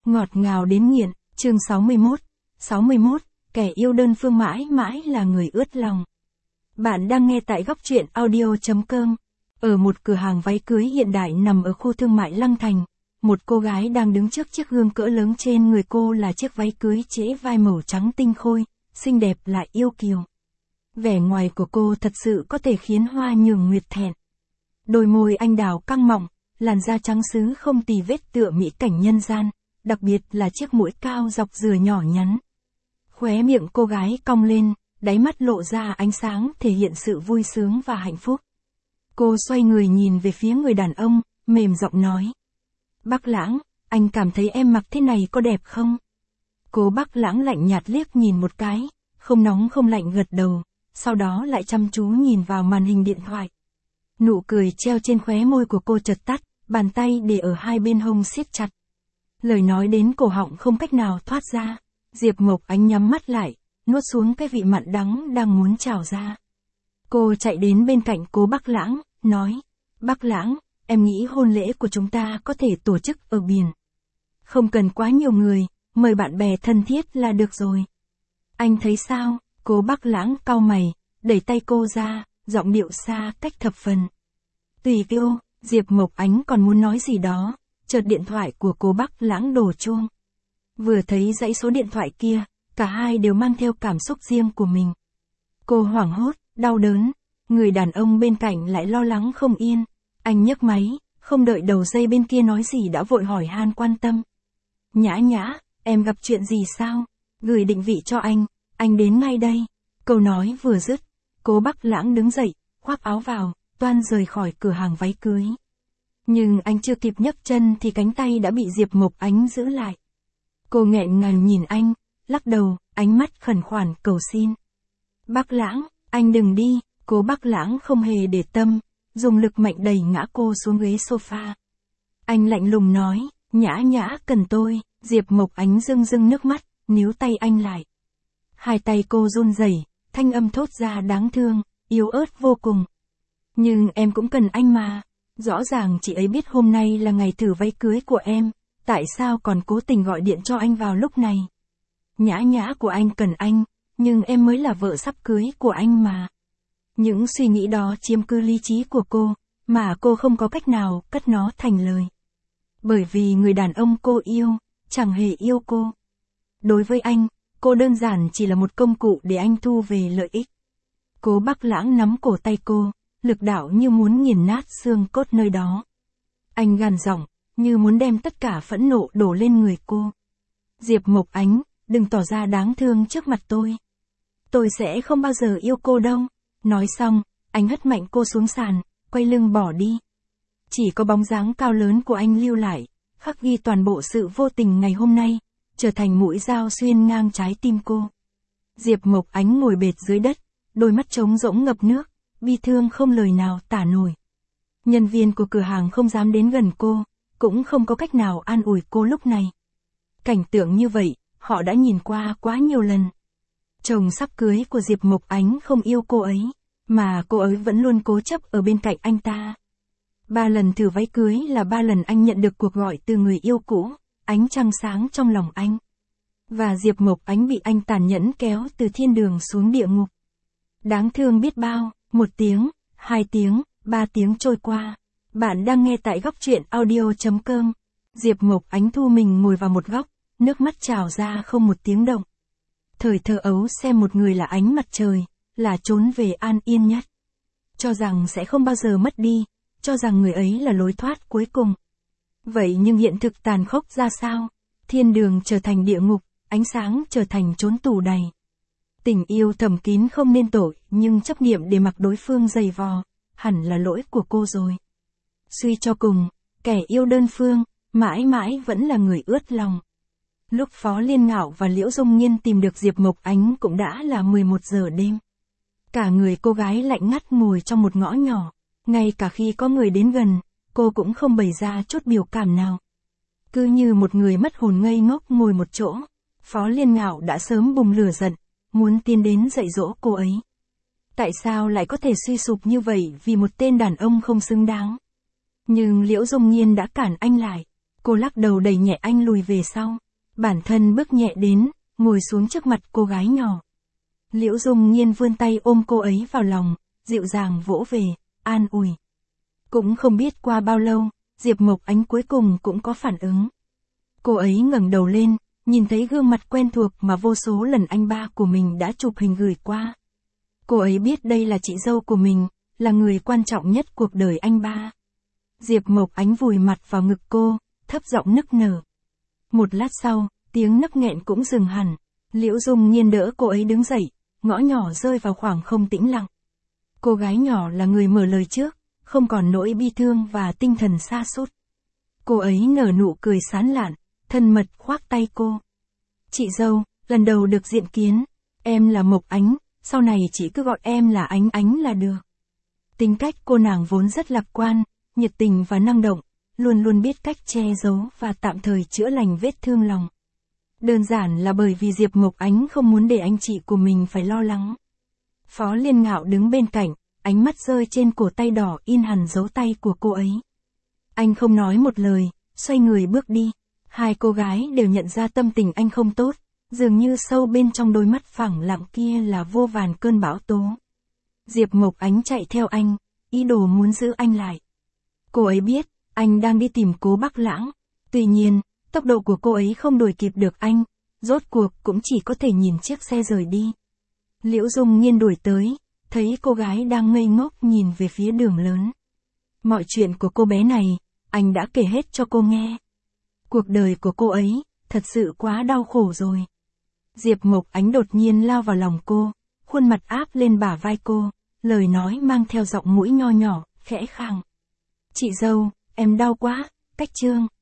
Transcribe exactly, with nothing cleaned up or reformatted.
Ngọt ngào đến nghiện, chương sáu mươi mốt. sáu mươi mốt, kẻ yêu đơn phương mãi mãi là người ướt lòng. Bạn đang nghe tại góc truyện audio chấm com. Ở một cửa hàng váy cưới hiện đại nằm ở khu thương mại Lăng Thành, một cô gái đang đứng trước chiếc gương cỡ lớn, trên người cô là chiếc váy cưới trễ vai màu trắng tinh khôi, xinh đẹp lại yêu kiều. Vẻ ngoài của cô thật sự có thể khiến hoa nhường nguyệt thẹn. Đôi môi anh đào căng mọng, làn da trắng sứ không tì vết tựa mỹ cảnh nhân gian, đặc biệt là chiếc mũi cao dọc dừa nhỏ nhắn. Khóe miệng cô gái cong lên, đáy mắt lộ ra ánh sáng thể hiện sự vui sướng và hạnh phúc. Cô xoay người nhìn về phía người đàn ông, mềm giọng nói. Bác Lãng, anh cảm thấy em mặc thế này có đẹp không? Cô Bác Lãng lạnh nhạt liếc nhìn một cái, không nóng không lạnh gật đầu, sau đó lại chăm chú nhìn vào màn hình điện thoại. Nụ cười treo trên khóe môi của cô chợt tắt, bàn tay để ở hai bên hông siết chặt. Lời nói đến cổ họng không cách nào thoát ra, Diệp Mộc Ánh nhắm mắt lại, nuốt xuống cái vị mặn đắng đang muốn trào ra. Cô chạy đến bên cạnh cô Bác Lãng, nói, Bác Lãng, em nghĩ hôn lễ của chúng ta có thể tổ chức ở biển. Không cần quá nhiều người, mời bạn bè thân thiết là được rồi. Anh thấy sao? Cô Bác Lãng cau mày, đẩy tay cô ra, giọng điệu xa cách thập phần. Tùy cô, Diệp Mộc Ánh còn muốn nói gì đó, chợt điện thoại của cô Bác Lãng đổ chuông. Vừa thấy dãy số điện thoại kia, cả hai đều mang theo cảm xúc riêng của mình. Cô hoảng hốt, đau đớn, người đàn ông bên cạnh lại lo lắng không yên. Anh nhấc máy, không đợi đầu dây bên kia nói gì đã vội hỏi han quan tâm. Nhã Nhã, em gặp chuyện gì sao? Gửi định vị cho anh, anh đến ngay đây. Câu nói vừa dứt, cô Bác Lãng đứng dậy, khoác áo vào, toan rời khỏi cửa hàng váy cưới. Nhưng anh chưa kịp nhấc chân thì cánh tay đã bị Diệp Mộc Ánh giữ lại. Cô nghẹn ngào nhìn anh, lắc đầu, ánh mắt khẩn khoản cầu xin. Bác Lãng, anh đừng đi. Cô Bác Lãng không hề để tâm, dùng lực mạnh đẩy ngã cô xuống ghế sofa. Anh lạnh lùng nói, Nhã Nhã cần tôi. Diệp Mộc Ánh rưng rưng nước mắt, níu tay anh lại. Hai tay cô run rẩy, thanh âm thốt ra đáng thương, yếu ớt vô cùng. Nhưng em cũng cần anh mà. Rõ ràng chị ấy biết hôm nay là ngày thử váy cưới của em, tại sao còn cố tình gọi điện cho anh vào lúc này? Nhã Nhã của anh cần anh, nhưng em mới là vợ sắp cưới của anh mà. Những suy nghĩ đó chiếm cứ lý trí của cô, mà cô không có cách nào cất nó thành lời. Bởi vì người đàn ông cô yêu, chẳng hề yêu cô. Đối với anh, cô đơn giản chỉ là một công cụ để anh thu về lợi ích. Cô Bác Lãng nắm cổ tay cô, lực đạo như muốn nghiền nát xương cốt nơi đó. Anh gằn giọng, như muốn đem tất cả phẫn nộ đổ lên người cô. Diệp Mộc Ánh, đừng tỏ ra đáng thương trước mặt tôi. Tôi sẽ không bao giờ yêu cô đâu. Nói xong, anh hất mạnh cô xuống sàn, quay lưng bỏ đi. Chỉ có bóng dáng cao lớn của anh lưu lại, khắc ghi toàn bộ sự vô tình ngày hôm nay, trở thành mũi dao xuyên ngang trái tim cô. Diệp Mộc Ánh ngồi bệt dưới đất, đôi mắt trống rỗng ngập nước, bi thương không lời nào tả nổi. Nhân viên của cửa hàng không dám đến gần cô, cũng không có cách nào an ủi cô lúc này. Cảnh tượng như vậy, họ đã nhìn qua quá nhiều lần. Chồng sắp cưới của Diệp Mộc Ánh không yêu cô ấy, mà cô ấy vẫn luôn cố chấp ở bên cạnh anh ta. Ba lần thử váy cưới là ba lần anh nhận được cuộc gọi từ người yêu cũ, ánh trăng sáng trong lòng anh. Và Diệp Mộc Ánh bị anh tàn nhẫn kéo từ thiên đường xuống địa ngục. Đáng thương biết bao, một tiếng, hai tiếng, ba tiếng trôi qua. Bạn đang nghe tại góc truyện audio chấm com. Diệp Mộc Ánh thu mình ngồi vào một góc, nước mắt trào ra không một tiếng động. Thời thơ ấu xem một người là ánh mặt trời, là trốn về an yên nhất. Cho rằng sẽ không bao giờ mất đi, cho rằng người ấy là lối thoát cuối cùng. Vậy nhưng hiện thực tàn khốc ra sao? Thiên đường trở thành địa ngục, ánh sáng trở thành chốn tù đầy. Tình yêu thầm kín không nên tội, nhưng chấp niệm để mặc đối phương giày vò, hẳn là lỗi của cô rồi. Suy cho cùng, kẻ yêu đơn phương, mãi mãi vẫn là người ướt lòng. Lúc Phó Liên Ngạo và Liễu Dung Nhiên tìm được Diệp Mộc Ánh cũng đã là mười một giờ đêm. Cả người cô gái lạnh ngắt ngồi trong một ngõ nhỏ, ngay cả khi có người đến gần, cô cũng không bày ra chút biểu cảm nào. Cứ như một người mất hồn ngây ngốc ngồi một chỗ, Phó Liên Ngạo đã sớm bùng lửa giận, muốn tiến đến dạy dỗ cô ấy. Tại sao lại có thể suy sụp như vậy vì một tên đàn ông không xứng đáng? Nhưng Liễu Dung Nhiên đã cản anh lại. Cô Cô lắc đầu đẩy nhẹ anh lùi về sau. Bản thân bước nhẹ đến, ngồi xuống trước mặt cô gái nhỏ. Liễu Dung Nhiên vươn tay ôm cô ấy vào lòng, dịu dàng vỗ về, an ủi. Cũng không biết qua bao lâu, Diệp Mộc Ánh cuối cùng cũng có phản ứng. Cô ấy ngẩng đầu lên, nhìn thấy gương mặt quen thuộc mà vô số lần anh ba của mình đã chụp hình gửi qua. Cô ấy biết đây là chị dâu của mình, là người quan trọng nhất cuộc đời anh ba. Diệp Mộc Ánh vùi mặt vào ngực cô, thấp giọng nức nở. Một lát sau, tiếng nấc nghẹn cũng dừng hẳn. Liễu Dung Nhiên đỡ cô ấy đứng dậy, ngõ nhỏ rơi vào khoảng không tĩnh lặng. Cô gái nhỏ là người mở lời trước, không còn nỗi bi thương và tinh thần sa sút. Cô ấy nở nụ cười sán lạn, thân mật khoác tay cô. Chị dâu, lần đầu được diện kiến, em là Mộc Ánh, sau này chị cứ gọi em là Ánh Ánh là được. Tính cách cô nàng vốn rất lạc quan, nhiệt tình và năng động, luôn luôn biết cách che giấu và tạm thời chữa lành vết thương lòng. Đơn giản là bởi vì Diệp Mộc Ánh không muốn để anh chị của mình phải lo lắng. Phó Liên Ngạo đứng bên cạnh, ánh mắt rơi trên cổ tay đỏ in hẳn dấu tay của cô ấy. Anh không nói một lời, xoay người bước đi. Hai cô gái đều nhận ra tâm tình anh không tốt, dường như sâu bên trong đôi mắt phẳng lặng kia là vô vàn cơn bão tố. Diệp Mộc Ánh chạy theo anh, ý đồ muốn giữ anh lại. Cô ấy biết, anh đang đi tìm Cố Bắc Lãng. Tuy nhiên, tốc độ của cô ấy không đuổi kịp được anh, rốt cuộc cũng chỉ có thể nhìn chiếc xe rời đi. Liễu Dung Nhiên đuổi tới, thấy cô gái đang ngây ngốc nhìn về phía đường lớn. Mọi chuyện của cô bé này, anh đã kể hết cho cô nghe. Cuộc đời của cô ấy, thật sự quá đau khổ rồi. Diệp Mộc Ánh đột nhiên lao vào lòng cô, khuôn mặt áp lên bả vai cô, lời nói mang theo giọng mũi nho nhỏ, khẽ khàng. Chị dâu, em đau quá, cách chương.